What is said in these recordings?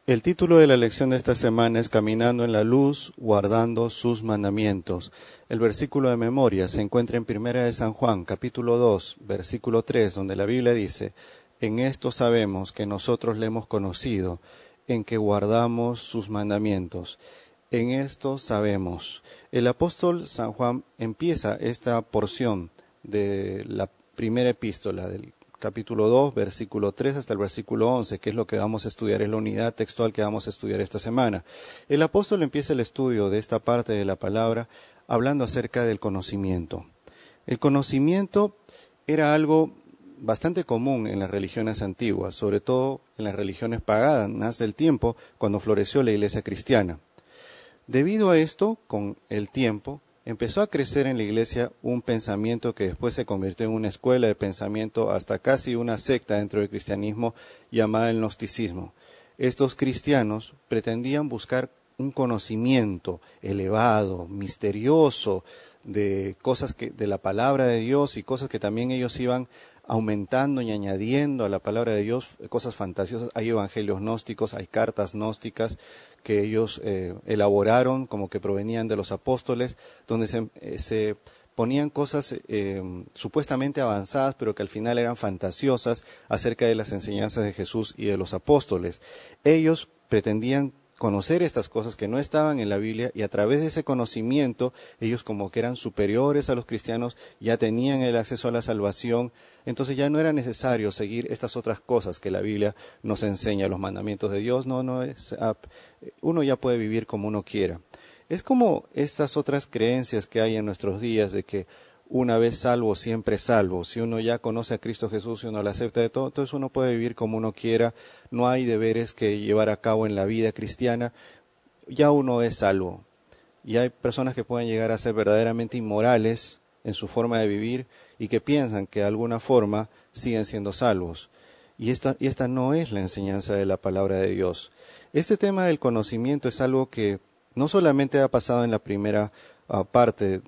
El título de la lección de esta semana es Caminando en la luz, guardando sus mandamientos. El versículo de memoria se encuentra en Primera de San Juan, capítulo 2, versículo 3, donde la Biblia dice: En esto sabemos que nosotros le hemos conocido, en que guardamos sus mandamientos. En esto sabemos. El apóstol San Juan empieza esta porción de la primera epístola del capítulo 2, versículo 3 hasta el versículo 11, que es lo que vamos a estudiar, es la unidad textual que vamos a estudiar esta semana. El apóstol empieza el estudio de esta parte de la palabra hablando acerca del conocimiento. El conocimiento era algo bastante común en las religiones antiguas, sobre todo en las religiones paganas del tiempo, cuando floreció la iglesia cristiana. Debido a esto, con el tiempo, empezó a crecer en la iglesia un pensamiento que después se convirtió en una escuela de pensamiento hasta casi una secta dentro del cristianismo llamada el gnosticismo. Estos cristianos pretendían buscar un conocimiento elevado, misterioso, de cosas de la palabra de Dios y cosas que también ellos iban aumentando y añadiendo a la palabra de Dios, cosas fantasiosas. Hay evangelios gnósticos, hay cartas gnósticas que ellos elaboraron como que provenían de los apóstoles, donde se ponían cosas supuestamente avanzadas, pero que al final eran fantasiosas acerca de las enseñanzas de Jesús y de los apóstoles. Ellos pretendían conocer estas cosas que no estaban en la Biblia, y a través de ese conocimiento ellos, como que eran superiores a los cristianos, ya tenían el acceso a la salvación. Entonces ya no era necesario seguir estas otras cosas que la Biblia nos enseña, los mandamientos de Dios. Uno ya puede vivir como uno quiera. Es como estas otras creencias que hay en nuestros días de que una vez salvo, siempre salvo. Si uno ya conoce a Cristo Jesús y uno lo acepta de todo, entonces uno puede vivir como uno quiera. No hay deberes que llevar a cabo en la vida cristiana. Ya uno es salvo. Y hay personas que pueden llegar a ser verdaderamente inmorales en su forma de vivir y que piensan que de alguna forma siguen siendo salvos. Y esta no es la enseñanza de la palabra de Dios. Este tema del conocimiento es algo que no solamente ha pasado en la primera parte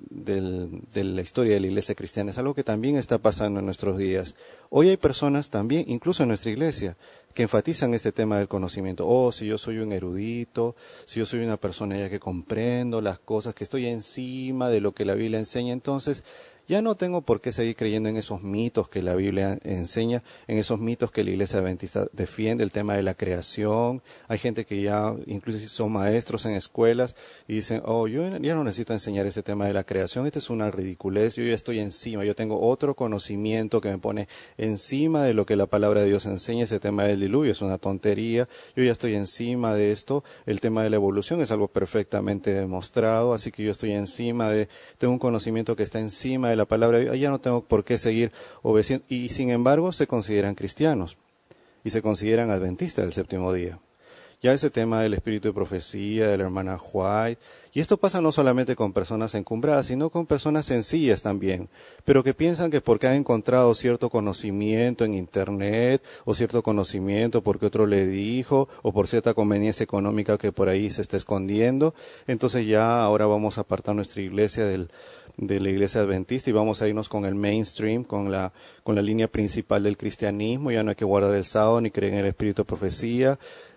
de la historia de la iglesia cristiana, es algo que también está pasando en nuestros días. Hoy hay personas también, incluso en nuestra iglesia, que enfatizan este tema del conocimiento. Si yo soy un erudito, si yo soy una persona ya que comprendo las cosas, que estoy encima de lo que la Biblia enseña, entonces ya no tengo por qué seguir creyendo en esos mitos que la Biblia enseña, en esos mitos que la iglesia adventista defiende, el tema de la creación. Hay gente que ya incluso son maestros en escuelas y dicen: yo ya no necesito enseñar ese tema de la creación, esta es una ridiculez, yo ya estoy encima, yo tengo otro conocimiento que me pone encima de lo que la palabra de Dios enseña. Ese tema del diluvio es una tontería, yo ya estoy encima de esto. El tema de la evolución es algo perfectamente demostrado, así que yo estoy tengo un conocimiento que está encima de la palabra, ya no tengo por qué seguir obedeciendo. Y sin embargo se consideran cristianos y se consideran adventistas del séptimo día. Ya ese tema del espíritu de profecía, de la hermana White, y esto pasa no solamente con personas encumbradas, sino con personas sencillas también, pero que piensan que porque han encontrado cierto conocimiento en internet, o cierto conocimiento porque otro le dijo, o por cierta conveniencia económica que por ahí se está escondiendo, entonces ya ahora vamos a apartar nuestra iglesia de la iglesia adventista y vamos a irnos con el mainstream, con la línea principal del cristianismo. Ya no hay que guardar el sábado ni creer en el espíritu de profecía.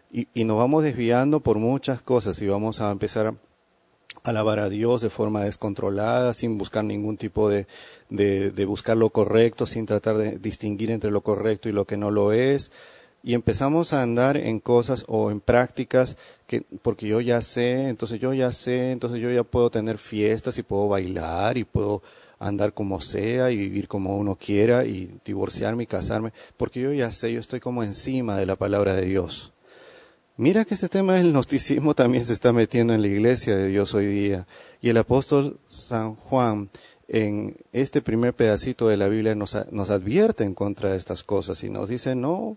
Y nos vamos desviando por muchas cosas y vamos a empezar a alabar a Dios de forma descontrolada, sin buscar ningún tipo de buscar lo correcto, sin tratar de distinguir entre lo correcto y lo que no lo es. Y empezamos a andar en cosas o en prácticas porque yo ya sé, entonces yo ya puedo tener fiestas y puedo bailar y puedo andar como sea y vivir como uno quiera y divorciarme y casarme, porque yo ya sé, yo estoy como encima de la palabra de Dios. Mira que este tema del gnosticismo también se está metiendo en la iglesia de Dios hoy día. Y el apóstol San Juan, en este primer pedacito de la Biblia, nos advierte en contra de estas cosas y nos dice: no,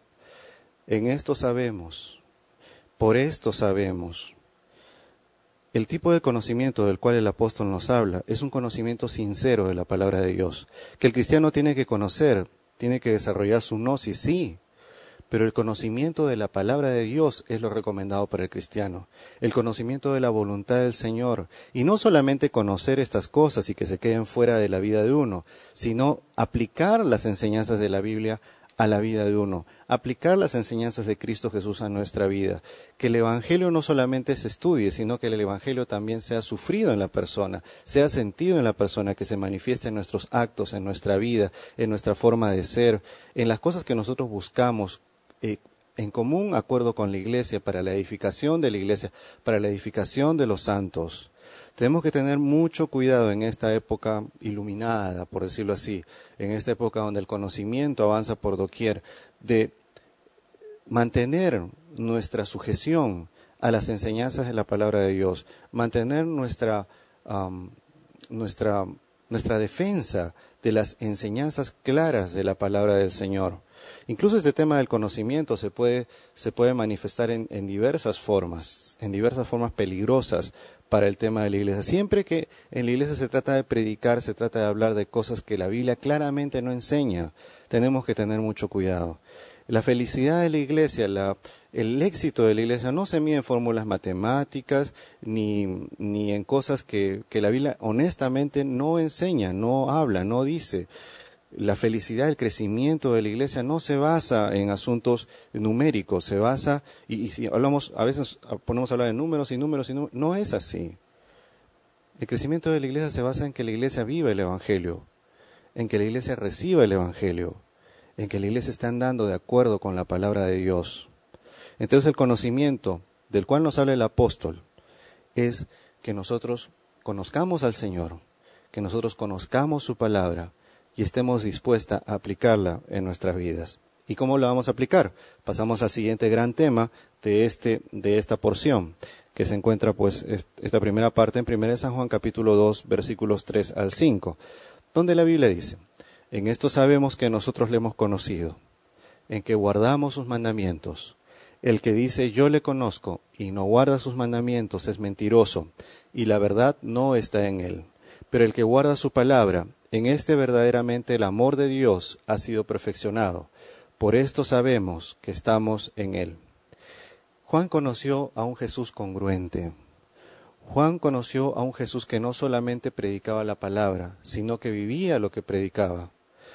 en esto sabemos, por esto sabemos. El tipo de conocimiento del cual el apóstol nos habla es un conocimiento sincero de la palabra de Dios, que el cristiano tiene que conocer, tiene que desarrollar su gnosis, sí. Pero el conocimiento de la palabra de Dios es lo recomendado para el cristiano. El conocimiento de la voluntad del Señor. Y no solamente conocer estas cosas y que se queden fuera de la vida de uno, sino aplicar las enseñanzas de la Biblia a la vida de uno, aplicar las enseñanzas de Cristo Jesús a nuestra vida, que el Evangelio no solamente se estudie, sino que el Evangelio también sea sufrido en la persona, sea sentido en la persona, que se manifieste en nuestros actos, en nuestra vida, en nuestra forma de ser, en las cosas que nosotros buscamos, en común acuerdo con la Iglesia, para la edificación de la Iglesia, para la edificación de los santos. Tenemos que tener mucho cuidado en esta época iluminada, por decirlo así, en esta época donde el conocimiento avanza por doquier, de mantener nuestra sujeción a las enseñanzas de la palabra de Dios, mantener nuestra defensa de las enseñanzas claras de la palabra del Señor. Incluso este tema del conocimiento se puede manifestar en diversas formas peligrosas para el tema de la iglesia. Siempre que en la iglesia se trata de predicar, se trata de hablar de cosas que la Biblia claramente no enseña, tenemos que tener mucho cuidado. La felicidad de la iglesia, el éxito de la iglesia no se mide en fórmulas matemáticas ni en cosas que la Biblia honestamente no enseña, no habla, no dice. La felicidad, el crecimiento de la iglesia no se basa en asuntos numéricos, se basa, y si hablamos, a veces ponemos a hablar de números, no es así. El crecimiento de la iglesia se basa en que la iglesia viva el Evangelio, en que la iglesia reciba el Evangelio, en que la iglesia esté andando de acuerdo con la palabra de Dios. Entonces el conocimiento del cual nos habla el apóstol es que nosotros conozcamos al Señor, que nosotros conozcamos su palabra, y estemos dispuestas a aplicarla en nuestras vidas. ¿Y cómo la vamos a aplicar? Pasamos al siguiente gran tema de esta porción, que se encuentra pues esta primera parte en 1 San Juan capítulo 2, versículos 3 al 5, donde la Biblia dice: en esto sabemos que nosotros le hemos conocido, en que guardamos sus mandamientos. El que dice yo le conozco y no guarda sus mandamientos es mentiroso, y la verdad no está en él. Pero el que guarda su palabra, en este verdaderamente el amor de Dios ha sido perfeccionado. Por esto sabemos que estamos en Él. Juan conoció a un Jesús congruente. Juan conoció a un Jesús que no solamente predicaba la palabra, sino que vivía lo que predicaba.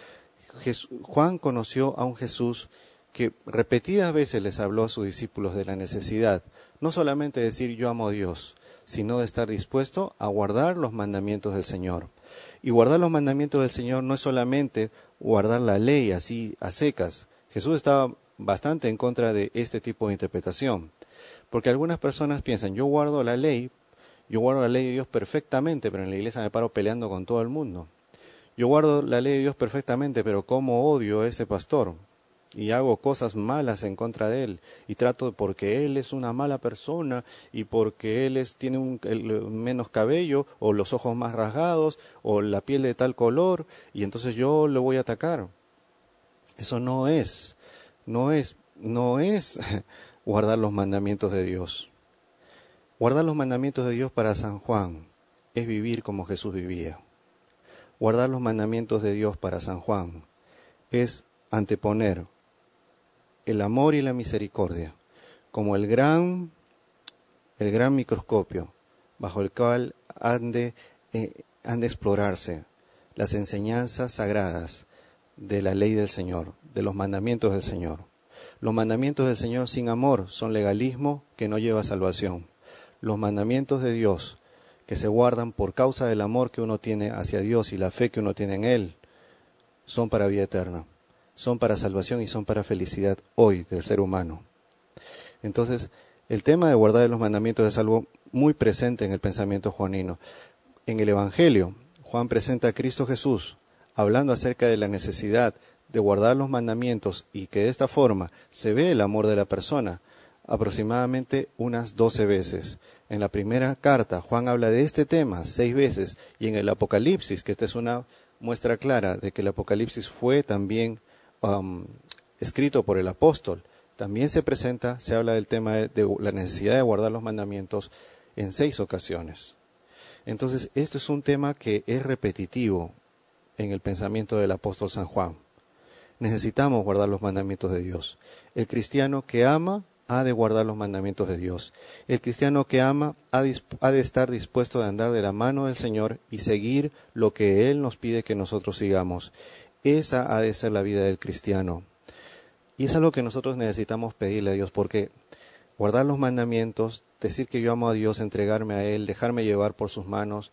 Juan conoció a un Jesús que repetidas veces les habló a sus discípulos de la necesidad, no solamente de decir yo amo a Dios, sino de estar dispuesto a guardar los mandamientos del Señor. Y guardar los mandamientos del Señor no es solamente guardar la ley así a secas. Jesús estaba bastante en contra de este tipo de interpretación, porque algunas personas piensan, yo guardo la ley de Dios perfectamente, pero en la iglesia me paro peleando con todo el mundo. Yo guardo la ley de Dios perfectamente, pero cómo odio a ese pastor y hago cosas malas en contra de él y trato porque él es una mala persona y porque él tiene menos cabello o los ojos más rasgados o la piel de tal color y entonces yo lo voy a atacar. Eso no es guardar los mandamientos de Dios. Guardar los mandamientos de Dios para San Juan es vivir como Jesús vivía. Guardar los mandamientos de Dios para San Juan es anteponer el amor y la misericordia como el gran microscopio bajo el cual han de explorarse las enseñanzas sagradas de la ley del Señor, de los mandamientos del Señor. Los mandamientos del Señor sin amor son legalismo que no lleva a salvación. Los mandamientos de Dios que se guardan por causa del amor que uno tiene hacia Dios y la fe que uno tiene en Él son para vida eterna. Son para salvación y son para felicidad hoy del ser humano. Entonces, el tema de guardar los mandamientos es algo muy presente en el pensamiento juanino. En el Evangelio, Juan presenta a Cristo Jesús hablando acerca de la necesidad de guardar los mandamientos y que de esta forma se ve el amor de la persona aproximadamente unas 12 veces. En la primera carta, Juan habla de este tema 6 veces y en el Apocalipsis, que esta es una muestra clara de que el Apocalipsis fue también escrito por el apóstol, también se habla del tema de la necesidad de guardar los mandamientos en 6 ocasiones. Entonces, esto es un tema que es repetitivo en el pensamiento del apóstol San Juan. Necesitamos guardar los mandamientos de Dios. El cristiano que ama ha de guardar los mandamientos de Dios. El cristiano que ama ha de estar dispuesto a andar de la mano del Señor y seguir lo que Él nos pide que nosotros sigamos. Esa ha de ser la vida del cristiano. Y es algo que nosotros necesitamos pedirle a Dios, porque guardar los mandamientos, decir que yo amo a Dios, entregarme a Él, dejarme llevar por sus manos,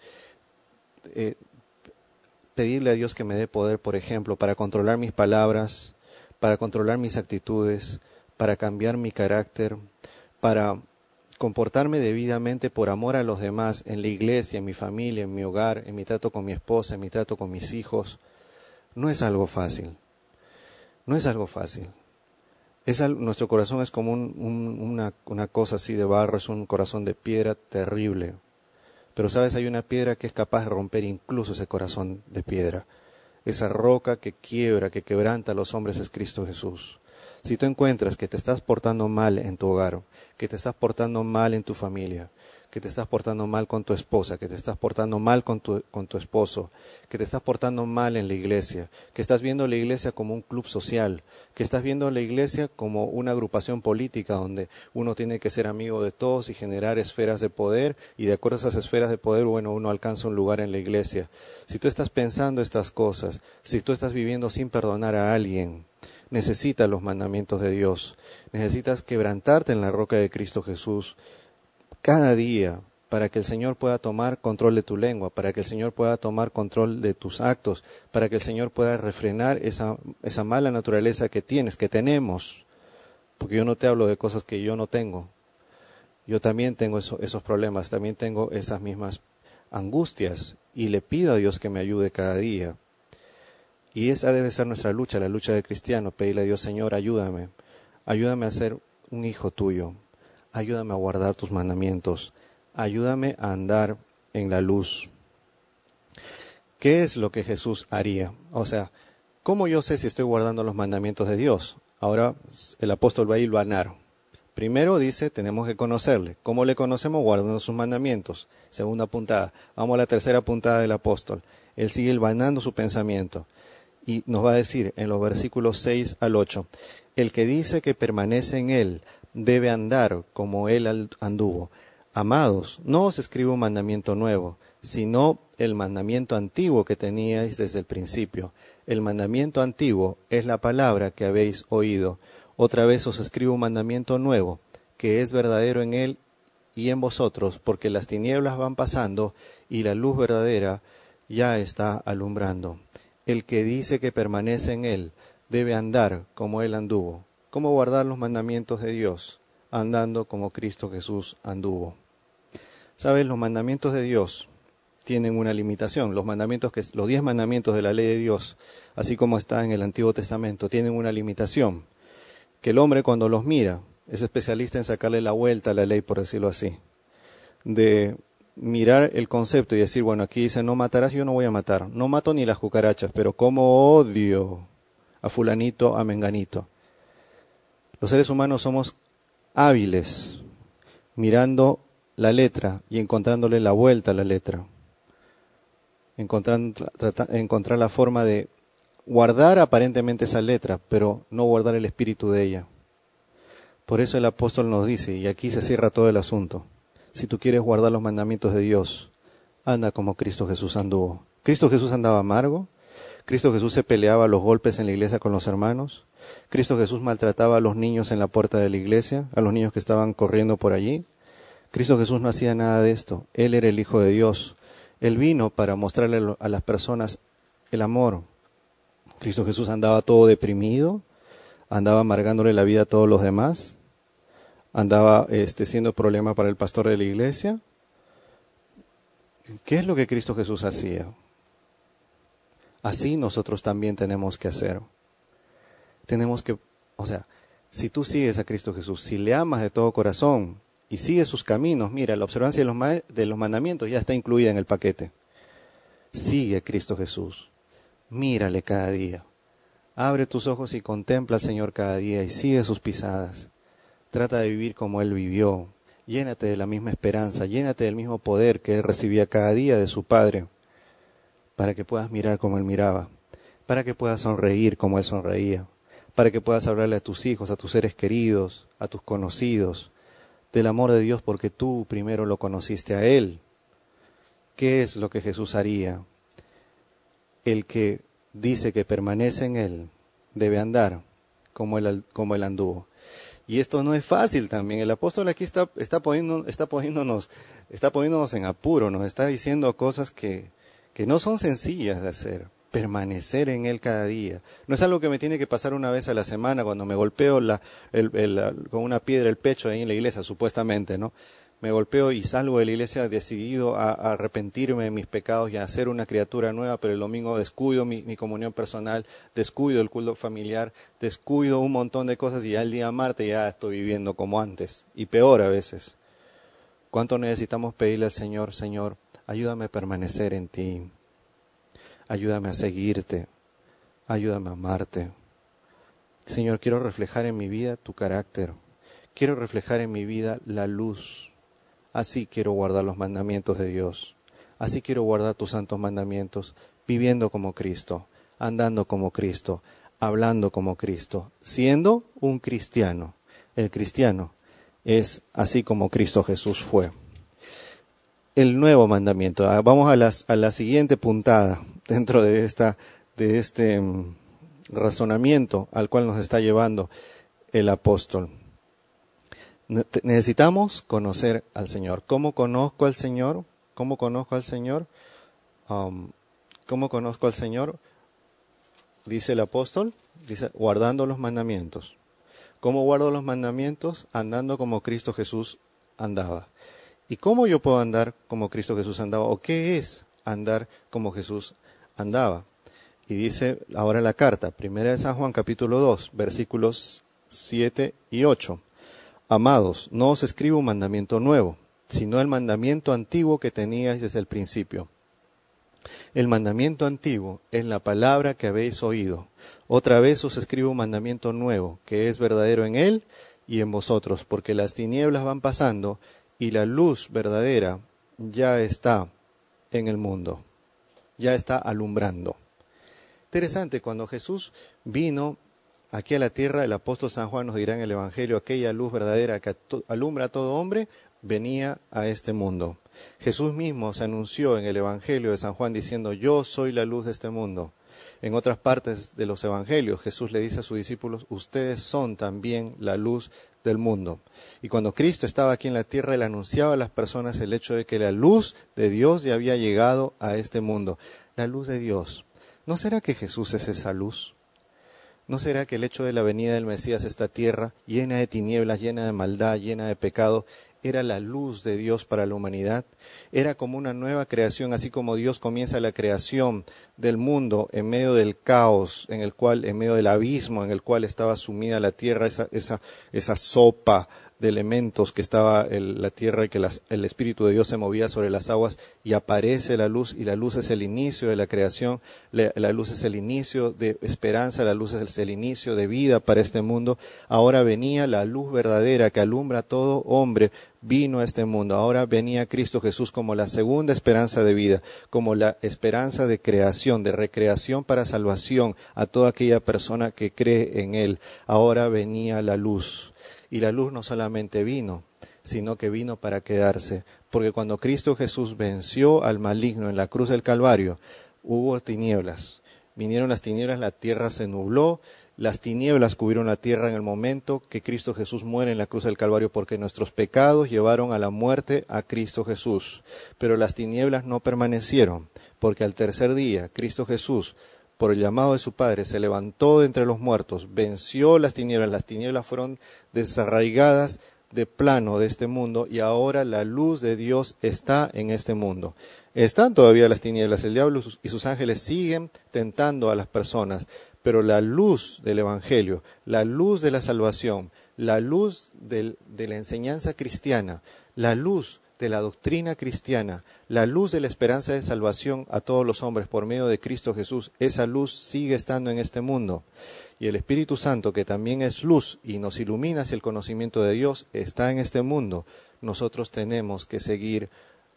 pedirle a Dios que me dé poder, por ejemplo, para controlar mis palabras, para controlar mis actitudes, para cambiar mi carácter, para comportarme debidamente por amor a los demás en la iglesia, en mi familia, en mi hogar, en mi trato con mi esposa, en mi trato con mis hijos. No es algo fácil. No es algo fácil. Nuestro corazón es como una cosa así de barro, es un corazón de piedra terrible. Pero sabes, hay una piedra que es capaz de romper incluso ese corazón de piedra. Esa roca que quiebra, que quebranta a los hombres es Cristo Jesús. Si tú encuentras que te estás portando mal en tu hogar, que te estás portando mal en tu familia, que te estás portando mal con tu esposa, que te estás portando mal con tu esposo, que te estás portando mal en la iglesia, que estás viendo la iglesia como un club social, que estás viendo la iglesia como una agrupación política donde uno tiene que ser amigo de todos y generar esferas de poder, y de acuerdo a esas esferas de poder, bueno, uno alcanza un lugar en la iglesia. Si tú estás pensando estas cosas, si tú estás viviendo sin perdonar a alguien, necesitas los mandamientos de Dios, necesitas quebrantarte en la roca de Cristo Jesús cada día, para que el Señor pueda tomar control de tu lengua, para que el Señor pueda tomar control de tus actos, para que el Señor pueda refrenar esa mala naturaleza que tienes, que tenemos, porque yo no te hablo de cosas que yo no tengo. Yo también tengo esos problemas, también tengo esas mismas angustias, y le pido a Dios que me ayude cada día. Y esa debe ser nuestra lucha, la lucha del cristiano, pedirle a Dios: Señor, ayúdame a ser un hijo tuyo, ayúdame a guardar tus mandamientos, ayúdame a andar en la luz. ¿Qué es lo que Jesús haría? O sea, ¿cómo yo sé si estoy guardando los mandamientos de Dios? Ahora el apóstol va a hilvanar. Primero dice, tenemos que conocerle. ¿Cómo le conocemos? Guardando sus mandamientos. Segunda puntada. Vamos a la tercera puntada del apóstol. Él sigue hilvanando su pensamiento. Y nos va a decir en los versículos 6 al 8, el que dice que permanece en él debe andar como él anduvo. Amados, no os escribo un mandamiento nuevo, sino el mandamiento antiguo que teníais desde el principio. El mandamiento antiguo es la palabra que habéis oído. Otra vez os escribo un mandamiento nuevo, que es verdadero en él y en vosotros, porque las tinieblas van pasando y la luz verdadera ya está alumbrando. El que dice que permanece en él debe andar como él anduvo. ¿Cómo guardar los mandamientos de Dios? Andando como Cristo Jesús anduvo. ¿Sabes? Los mandamientos de Dios tienen una limitación. Los 10 mandamientos de la ley de Dios, así como está en el Antiguo Testamento, tienen una limitación. Que el hombre, cuando los mira, es especialista en sacarle la vuelta a la ley, por decirlo así. De mirar el concepto y decir, bueno, aquí dice no matarás, yo no voy a matar. No mato ni las cucarachas, pero como odio a fulanito, a menganito. Los seres humanos somos hábiles mirando la letra y encontrándole la vuelta a la letra. Encontrar la forma de guardar aparentemente esa letra, pero no guardar el espíritu de ella. Por eso el apóstol nos dice, y aquí se cierra todo el asunto: si tú quieres guardar los mandamientos de Dios, anda como Cristo Jesús anduvo. ¿Cristo Jesús andaba amargo? ¿Cristo Jesús se peleaba a los golpes en la iglesia con los hermanos? ¿Cristo Jesús maltrataba a los niños en la puerta de la iglesia, a los niños que estaban corriendo por allí? Cristo Jesús no hacía nada de esto. Él era el Hijo de Dios. Él vino para mostrarle a las personas el amor. Cristo Jesús andaba todo deprimido, andaba amargándole la vida a todos los demás, andaba siendo problema para el pastor de la iglesia. ¿Qué es lo que Cristo Jesús hacía? Así nosotros también tenemos que hacer. Tenemos que, si tú sigues a Cristo Jesús, si le amas de todo corazón y sigues sus caminos, mira, la observancia de los mandamientos ya está incluida en el paquete. Sigue a Cristo Jesús, mírale cada día. Abre tus ojos y contempla al Señor cada día y sigue sus pisadas. Trata de vivir como Él vivió. Llénate de la misma esperanza, llénate del mismo poder que Él recibía cada día de su Padre, para que puedas mirar como Él miraba, para que puedas sonreír como Él sonreía, para que puedas hablarle a tus hijos, a tus seres queridos, a tus conocidos, del amor de Dios, porque tú primero lo conociste a Él. ¿Qué es lo que Jesús haría? El que dice que permanece en Él debe andar como él anduvo. Y esto no es fácil también. El apóstol aquí está poniéndonos en apuro, nos está diciendo cosas que no son sencillas de hacer. Permanecer en Él cada día. No es algo que me tiene que pasar una vez a la semana cuando me golpeo con una piedra el pecho ahí en la iglesia, supuestamente, ¿no? Me golpeo y salgo de la iglesia decidido a arrepentirme de mis pecados y a ser una criatura nueva, pero el domingo descuido mi comunión personal, descuido el culto familiar, descuido un montón de cosas y ya el día martes ya estoy viviendo como antes, y peor a veces. ¿Cuánto necesitamos pedirle al Señor, Señor, ayúdame a permanecer en ti, ayúdame a seguirte, ayúdame a amarte? Señor, quiero reflejar en mi vida tu carácter, quiero reflejar en mi vida la luz. Así quiero guardar los mandamientos de Dios. Así quiero guardar tus santos mandamientos, viviendo como Cristo, andando como Cristo, hablando como Cristo, siendo un cristiano. El cristiano es así como Cristo Jesús fue. El nuevo mandamiento. Vamos a la siguiente puntada dentro de este razonamiento al cual nos está llevando el apóstol. Necesitamos conocer al Señor. ¿Cómo conozco al Señor? ¿Cómo conozco al Señor? ¿Cómo conozco al Señor? Dice el apóstol, dice, guardando los mandamientos. ¿Cómo guardo los mandamientos? Andando como Cristo Jesús andaba. ¿Y cómo yo puedo andar como Cristo Jesús andaba? ¿O qué es andar como Jesús andaba? Y dice ahora la carta, 1 de San Juan capítulo 2, versículos 7 y 8. Amados, no os escribo un mandamiento nuevo, sino el mandamiento antiguo que teníais desde el principio. El mandamiento antiguo es la palabra que habéis oído. Otra vez os escribo un mandamiento nuevo, que es verdadero en él y en vosotros, porque las tinieblas van pasando y la luz verdadera ya está en el mundo, ya está alumbrando. Interesante, cuando Jesús vino aquí a la tierra, el apóstol San Juan nos dirá en el Evangelio, aquella luz verdadera que alumbra a todo hombre, venía a este mundo. Jesús mismo se anunció en el Evangelio de San Juan diciendo, yo soy la luz de este mundo. En otras partes de los Evangelios, Jesús le dice a sus discípulos, ustedes son también la luz del mundo. Y cuando Cristo estaba aquí en la tierra, Él anunciaba a las personas el hecho de que la luz de Dios ya había llegado a este mundo. La luz de Dios. ¿No será que Jesús es esa luz? ¿No será que el hecho de la venida del Mesías a esta tierra, llena de tinieblas, llena de maldad, llena de pecado, era la luz de Dios para la humanidad? Era como una nueva creación, así como Dios comienza la creación del mundo en medio del caos, en medio del abismo en el cual estaba sumida la tierra, esa sopa de elementos que estaba la tierra y que el Espíritu de Dios se movía sobre las aguas y aparece la luz, y la luz es el inicio de la creación, la luz es el inicio de esperanza, la luz es el inicio de vida para este mundo. Ahora venía la luz verdadera que alumbra a todo hombre, vino a este mundo. Ahora venía Cristo Jesús como la segunda esperanza de vida, como la esperanza de creación, de recreación para salvación a toda aquella persona que cree en Él. Ahora venía la luz. Y la luz no solamente vino, sino que vino para quedarse. Porque cuando Cristo Jesús venció al maligno en la cruz del Calvario, hubo tinieblas. Vinieron las tinieblas, la tierra se nubló, las tinieblas cubrieron la tierra en el momento que Cristo Jesús muere en la cruz del Calvario, porque nuestros pecados llevaron a la muerte a Cristo Jesús. Pero las tinieblas no permanecieron, porque al tercer día Cristo Jesús, por el llamado de su Padre, se levantó de entre los muertos, venció las tinieblas fueron desarraigadas de plano de este mundo, y ahora la luz de Dios está en este mundo. Están todavía las tinieblas, el diablo y sus ángeles siguen tentando a las personas, pero la luz del Evangelio, la luz de la salvación, la luz de la enseñanza cristiana, la luz de la doctrina cristiana, la luz de la esperanza de salvación a todos los hombres por medio de Cristo Jesús, esa luz sigue estando en este mundo. Y el Espíritu Santo, que también es luz y nos ilumina hacia el conocimiento de Dios, está en este mundo. Nosotros tenemos que seguir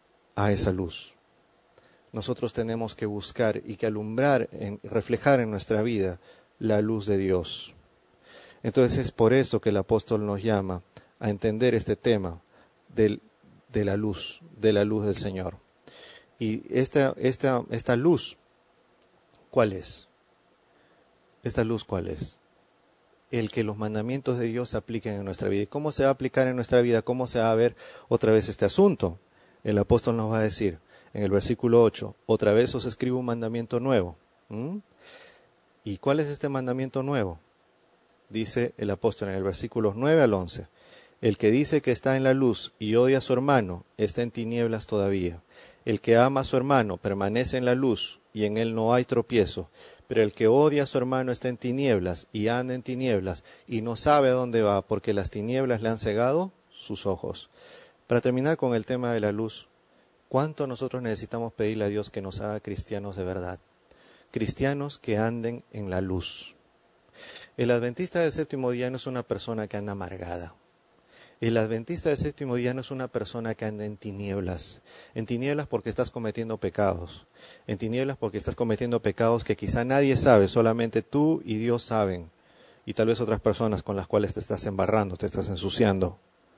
a esa luz. Nosotros tenemos que buscar y que alumbrar, reflejar en nuestra vida la luz de Dios. Entonces es por eso que el apóstol nos llama a entender este tema de la luz del Señor. Y esta luz, ¿cuál es? ¿Esta luz cuál es? el que los mandamientos de Dios se apliquen en nuestra vida. ¿Y cómo se va a aplicar en nuestra vida? ¿Cómo se va a ver otra vez este asunto? El apóstol nos va a decir en el versículo 8, otra vez os escribo un mandamiento nuevo. ¿Y cuál es este mandamiento nuevo? Dice el apóstol en el versículo 9 al 11. El que dice que está en la luz y odia a su hermano, está en tinieblas todavía. El que ama a su hermano permanece en la luz y en él no hay tropiezo. Pero el que odia a su hermano está en tinieblas y anda en tinieblas y no sabe a dónde va porque las tinieblas le han cegado sus ojos. Para terminar con el tema de la luz, ¿cuánto nosotros necesitamos pedirle a Dios que nos haga cristianos de verdad? Cristianos que anden en la luz. El adventista del séptimo día no es una persona que anda amargada. El adventista del séptimo día no es una persona que anda en tinieblas porque estás cometiendo pecados, en tinieblas porque estás cometiendo pecados que quizá nadie sabe, solamente tú y Dios saben, y tal vez otras personas con las cuales te estás embarrando, te estás ensuciando.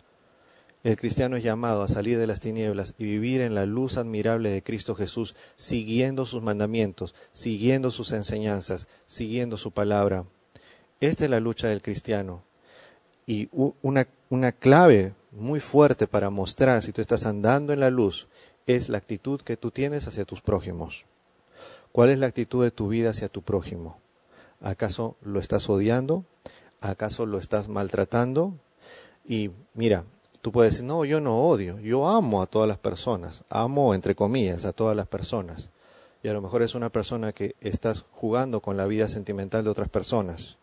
El cristiano es llamado a salir de las tinieblas y vivir en la luz admirable de Cristo Jesús, siguiendo sus mandamientos, siguiendo sus enseñanzas, siguiendo su palabra. Esta es la lucha del cristiano. Y una clave muy fuerte para mostrar si tú estás andando en la luz es la actitud que tú tienes hacia tus prójimos. ¿Cuál es la actitud de tu vida hacia tu prójimo? ¿Acaso lo estás odiando? ¿Acaso lo estás maltratando? Y mira, tú puedes decir, no, yo no odio, yo amo a todas las personas, amo entre comillas a todas las personas. Y a lo mejor es una persona que estás jugando con la vida sentimental de otras personas.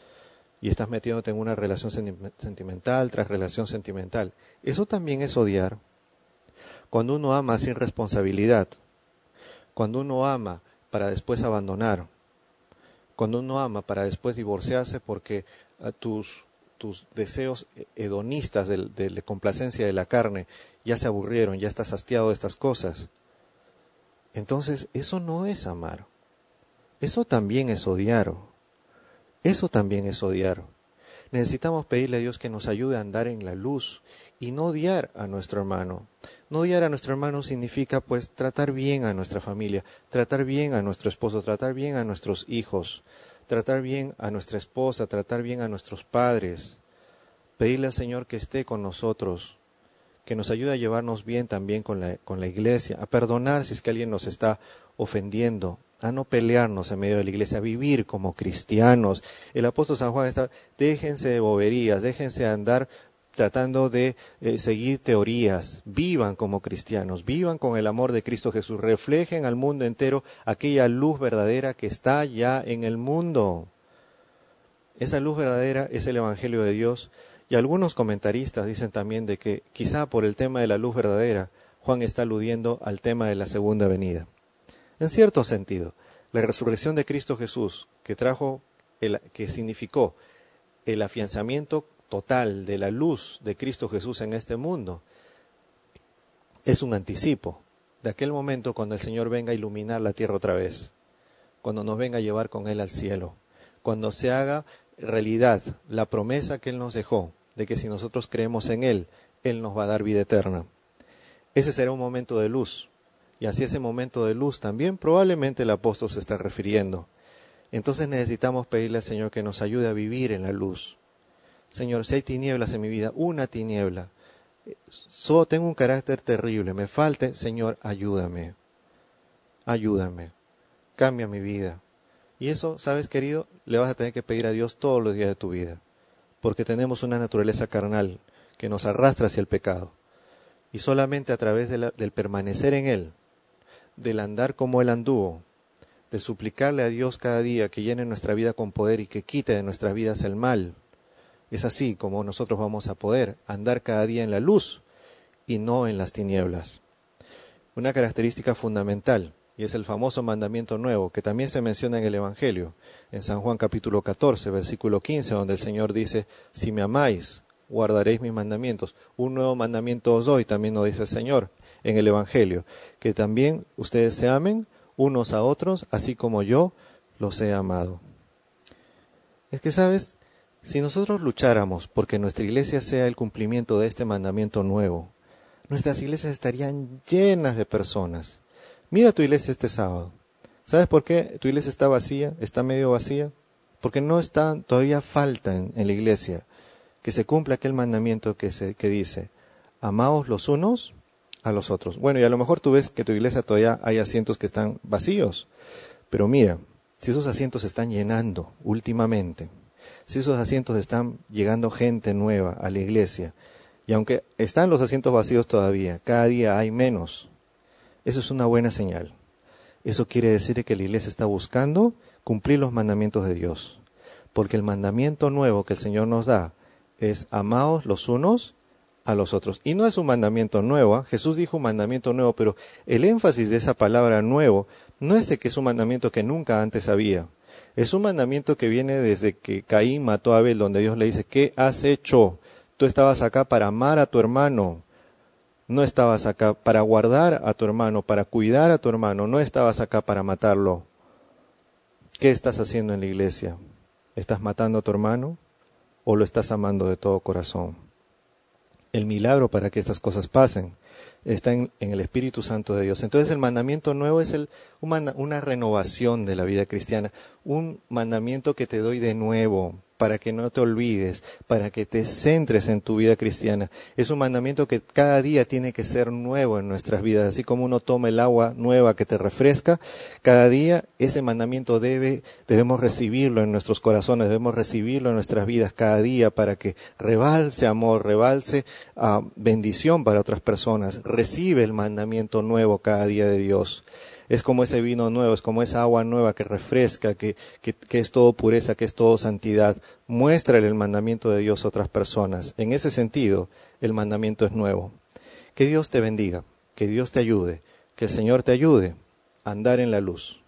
Y estás metiéndote en una relación sentimental tras relación sentimental. Eso también es odiar. Cuando uno ama sin responsabilidad, cuando uno ama para después abandonar, cuando uno ama para después divorciarse porque tus deseos hedonistas de complacencia de la carne ya se aburrieron, ya estás hastiado de estas cosas. Entonces, eso no es amar. Eso también es odiar. Eso también es odiar. Necesitamos pedirle a Dios que nos ayude a andar en la luz y no odiar a nuestro hermano. No odiar a nuestro hermano significa pues tratar bien a nuestra familia, tratar bien a nuestro esposo, tratar bien a nuestros hijos, tratar bien a nuestra esposa, tratar bien a nuestros padres. Pedirle al Señor que esté con nosotros, que nos ayude a llevarnos bien también con la iglesia, a perdonar si es que alguien nos está ofendiendo, a no pelearnos en medio de la iglesia, a vivir como cristianos. El apóstol San Juan está, déjense de boberías, déjense de andar tratando de seguir teorías, vivan como cristianos, vivan con el amor de Cristo Jesús, reflejen al mundo entero aquella luz verdadera que está ya en el mundo. Esa luz verdadera es el Evangelio de Dios. Y algunos comentaristas dicen también de que quizá por el tema de la luz verdadera, Juan está aludiendo al tema de la segunda venida. En cierto sentido, la resurrección de Cristo Jesús, que significó el afianzamiento total de la luz de Cristo Jesús en este mundo, es un anticipo de aquel momento cuando el Señor venga a iluminar la tierra otra vez, cuando nos venga a llevar con Él al cielo, cuando se haga realidad la promesa que Él nos dejó, de que si nosotros creemos en Él, Él nos va a dar vida eterna. Ese será un momento de luz. Y hacia ese momento de luz también probablemente el apóstol se está refiriendo. Entonces necesitamos pedirle al Señor que nos ayude a vivir en la luz. Señor, si hay tinieblas en mi vida, una tiniebla, solo tengo un carácter terrible, me falte, Señor, ayúdame. Ayúdame. Cambia mi vida. Y eso, ¿sabes, querido? Le vas a tener que pedir a Dios todos los días de tu vida. Porque tenemos una naturaleza carnal que nos arrastra hacia el pecado. Y solamente a través del permanecer en Él, del andar como Él anduvo, de suplicarle a Dios cada día que llene nuestra vida con poder y que quite de nuestras vidas el mal, es así como nosotros vamos a poder andar cada día en la luz y no en las tinieblas. Una característica fundamental, y es el famoso mandamiento nuevo, que también se menciona en el Evangelio, en San Juan capítulo 14, versículo 15, donde el Señor dice, si me amáis, guardaréis mis mandamientos. Un nuevo mandamiento os doy, también nos dice el Señor en el Evangelio, que también ustedes se amen unos a otros, así como yo los he amado. Es que, ¿sabes? Si nosotros lucháramos porque nuestra iglesia sea el cumplimiento de este mandamiento nuevo, nuestras iglesias estarían llenas de personas. Mira tu iglesia este sábado. ¿Sabes por qué tu iglesia está vacía, está medio vacía? porque no está, todavía falta en la iglesia que se cumpla aquel mandamiento que dice, amaos los unos a los otros. Bueno, y a lo mejor tú ves que tu iglesia todavía hay asientos que están vacíos, pero mira, si esos asientos se están llenando últimamente, si esos asientos están llegando gente nueva a la iglesia, y aunque están los asientos vacíos todavía, cada día hay menos, eso es una buena señal. Eso quiere decir que la iglesia está buscando cumplir los mandamientos de Dios, porque el mandamiento nuevo que el Señor nos da es amaos los unos a los otros. Y no es un mandamiento nuevo, ¿eh? Jesús dijo un mandamiento nuevo, pero el énfasis de esa palabra nuevo no es de que es un mandamiento que nunca antes había. Es un mandamiento que viene desde que Caín mató a Abel, donde Dios le dice, ¿qué has hecho? Tú estabas acá para amar a tu hermano, no estabas acá para guardar a tu hermano, para cuidar a tu hermano, no estabas acá para matarlo. ¿Qué estás haciendo en la iglesia? ¿Estás matando a tu hermano o lo estás amando de todo corazón? El milagro para que estas cosas pasen está en el Espíritu Santo de Dios. Entonces el mandamiento nuevo es una renovación de la vida cristiana, un mandamiento que te doy de nuevo para que no te olvides, para que te centres en tu vida cristiana. Es un mandamiento que cada día tiene que ser nuevo en nuestras vidas, así como uno toma el agua nueva que te refresca, cada día ese mandamiento debemos recibirlo en nuestros corazones, debemos recibirlo en nuestras vidas cada día para que rebalse amor, rebalse bendición para otras personas. Recibe el mandamiento nuevo cada día de Dios. Es como ese vino nuevo, es como esa agua nueva que refresca, que es todo pureza, que es todo santidad. Muéstrale el mandamiento de Dios a otras personas. En ese sentido, el mandamiento es nuevo. Que Dios te bendiga, que Dios te ayude, que el Señor te ayude a andar en la luz.